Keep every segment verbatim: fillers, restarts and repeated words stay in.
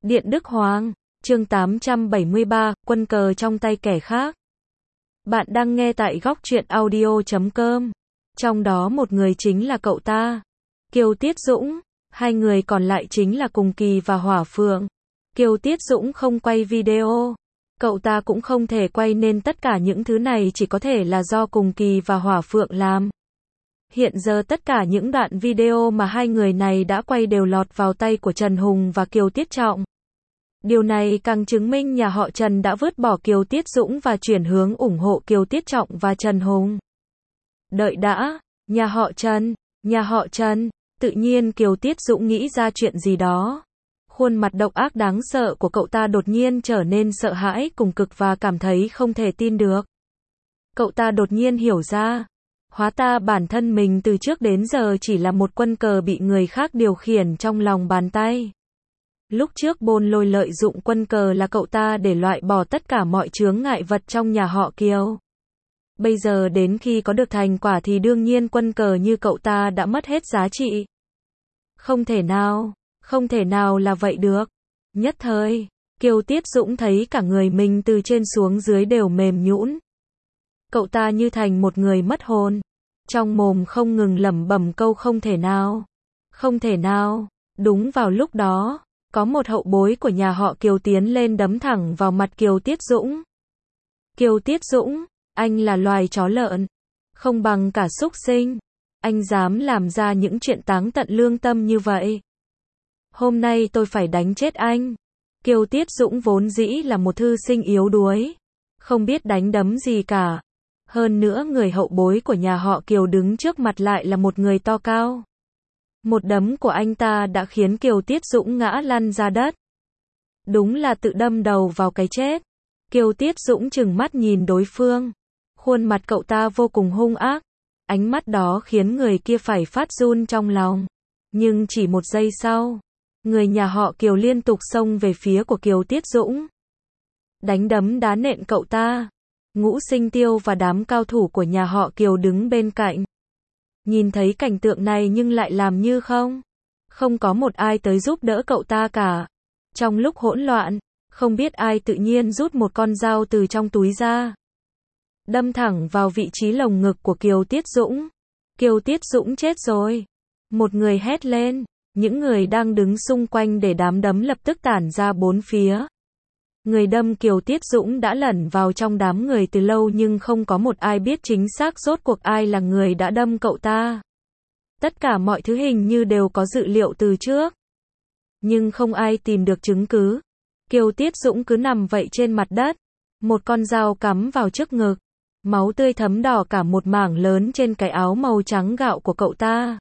Điện Đức Hoàng, chương tám trăm bảy mươi ba, quân cờ trong tay kẻ khác. Bạn đang nghe tại góc truyện audio chấm com. Trong đó một người chính là cậu ta, Kiều Tiết Dũng, hai người còn lại chính là Cùng Kỳ và Hỏa Phượng. Kiều Tiết Dũng không quay video, cậu ta cũng không thể quay nên tất cả những thứ này chỉ có thể là do Cùng Kỳ và Hỏa Phượng làm. Hiện giờ tất cả những đoạn video mà hai người này đã quay đều lọt vào tay của Trần Hùng và Kiều Tiết Trọng. Điều này càng chứng minh nhà họ Trần đã vứt bỏ Kiều Tiết Dũng và chuyển hướng ủng hộ Kiều Tiết Trọng và Trần Hùng. Đợi đã, nhà họ Trần, nhà họ Trần, tự nhiên Kiều Tiết Dũng nghĩ ra chuyện gì đó. Khuôn mặt độc ác đáng sợ của cậu ta đột nhiên trở nên sợ hãi cùng cực và cảm thấy không thể tin được. Cậu ta đột nhiên hiểu ra, hóa ra bản thân mình từ trước đến giờ chỉ là một quân cờ bị người khác điều khiển trong lòng bàn tay. Lúc trước Bôn Lôi lợi dụng quân cờ là cậu ta để loại bỏ tất cả mọi chướng ngại vật trong nhà họ Kiều. Bây giờ đến khi có được thành quả thì đương nhiên quân cờ như cậu ta đã mất hết giá trị. Không thể nào, không thể nào là vậy được. Nhất thời, Kiều Tiết Dũng thấy cả người mình từ trên xuống dưới đều mềm nhũn. Cậu ta như thành một người mất hồn, trong mồm không ngừng lẩm bẩm câu không thể nào, không thể nào. Đúng vào lúc đó, có một hậu bối của nhà họ Kiều tiến lên đấm thẳng vào mặt Kiều Tiết Dũng. Kiều Tiết Dũng, anh là loài chó lợn, không bằng cả súc sinh, anh dám làm ra những chuyện táng tận lương tâm như vậy. Hôm nay tôi phải đánh chết anh. Kiều Tiết Dũng vốn dĩ là một thư sinh yếu đuối, không biết đánh đấm gì cả. Hơn nữa người hậu bối của nhà họ Kiều đứng trước mặt lại là một người to cao. Một đấm của anh ta đã khiến Kiều Tiết Dũng ngã lăn ra đất. Đúng là tự đâm đầu vào cái chết. Kiều Tiết Dũng trừng mắt nhìn đối phương. Khuôn mặt cậu ta vô cùng hung ác. Ánh mắt đó khiến người kia phải phát run trong lòng. Nhưng chỉ một giây sau, người nhà họ Kiều liên tục xông về phía của Kiều Tiết Dũng. Đánh đấm đá nện cậu ta. Ngũ Sinh Tiêu và đám cao thủ của nhà họ Kiều đứng bên cạnh. Nhìn thấy cảnh tượng này nhưng lại làm như không. Không có một ai tới giúp đỡ cậu ta cả. Trong lúc hỗn loạn, không biết ai tự nhiên rút một con dao từ trong túi ra. Đâm thẳng vào vị trí lồng ngực của Kiều Tiết Dũng. Kiều Tiết Dũng chết rồi. Một người hét lên. Những người đang đứng xung quanh để đám đấm lập tức tản ra bốn phía. Người đâm Kiều Tiết Dũng đã lẩn vào trong đám người từ lâu nhưng không có một ai biết chính xác rốt cuộc ai là người đã đâm cậu ta. Tất cả mọi thứ hình như đều có dự liệu từ trước. Nhưng không ai tìm được chứng cứ. Kiều Tiết Dũng cứ nằm vậy trên mặt đất. Một con dao cắm vào trước ngực. Máu tươi thấm đỏ cả một mảng lớn trên cái áo màu trắng gạo của cậu ta.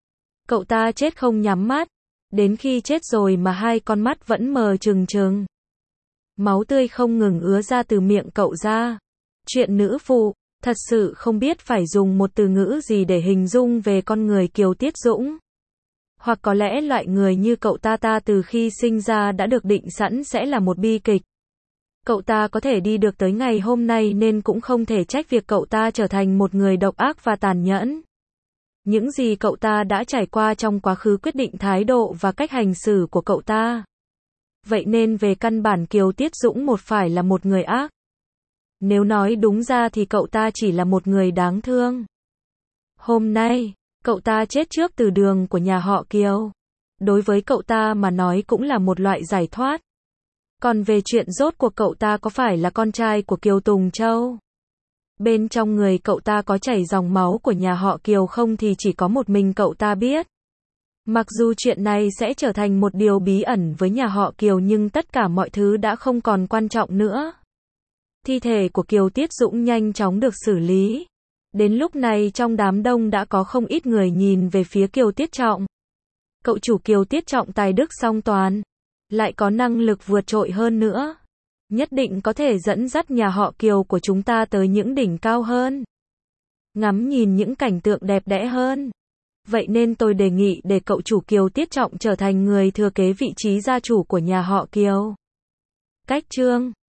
Cậu ta chết không nhắm mắt. Đến khi chết rồi mà hai con mắt vẫn mờ trừng trừng. Máu tươi không ngừng ứa ra từ miệng cậu ra. Chuyện nữ phụ, thật sự không biết phải dùng một từ ngữ gì để hình dung về con người Kiều Tiết Dũng. Hoặc có lẽ loại người như cậu ta ta từ khi sinh ra đã được định sẵn sẽ là một bi kịch. Cậu ta có thể đi được tới ngày hôm nay nên cũng không thể trách việc cậu ta trở thành một người độc ác và tàn nhẫn. Những gì cậu ta đã trải qua trong quá khứ quyết định thái độ và cách hành xử của cậu ta. Vậy nên về căn bản Kiều Tiết Dũng một phải là một người ác. Nếu nói đúng ra thì cậu ta chỉ là một người đáng thương. Hôm nay, cậu ta chết trước từ đường của nhà họ Kiều. Đối với cậu ta mà nói cũng là một loại giải thoát. Còn về chuyện rốt cuộc cậu ta có phải là con trai của Kiều Tùng Châu? Bên trong người cậu ta có chảy dòng máu của nhà họ Kiều không thì chỉ có một mình cậu ta biết. Mặc dù chuyện này sẽ trở thành một điều bí ẩn với nhà họ Kiều nhưng tất cả mọi thứ đã không còn quan trọng nữa. Thi thể của Kiều Tiết Dũng nhanh chóng được xử lý. Đến lúc này trong đám đông đã có không ít người nhìn về phía Kiều Tiết Trọng. Cậu chủ Kiều Tiết Trọng tài đức song toàn, lại có năng lực vượt trội hơn nữa. Nhất định có thể dẫn dắt nhà họ Kiều của chúng ta tới những đỉnh cao hơn. Ngắm nhìn những cảnh tượng đẹp đẽ hơn. Vậy nên tôi đề nghị để cậu chủ Kiều Tiết Trọng trở thành người thừa kế vị trí gia chủ của nhà họ Kiều. Cách chương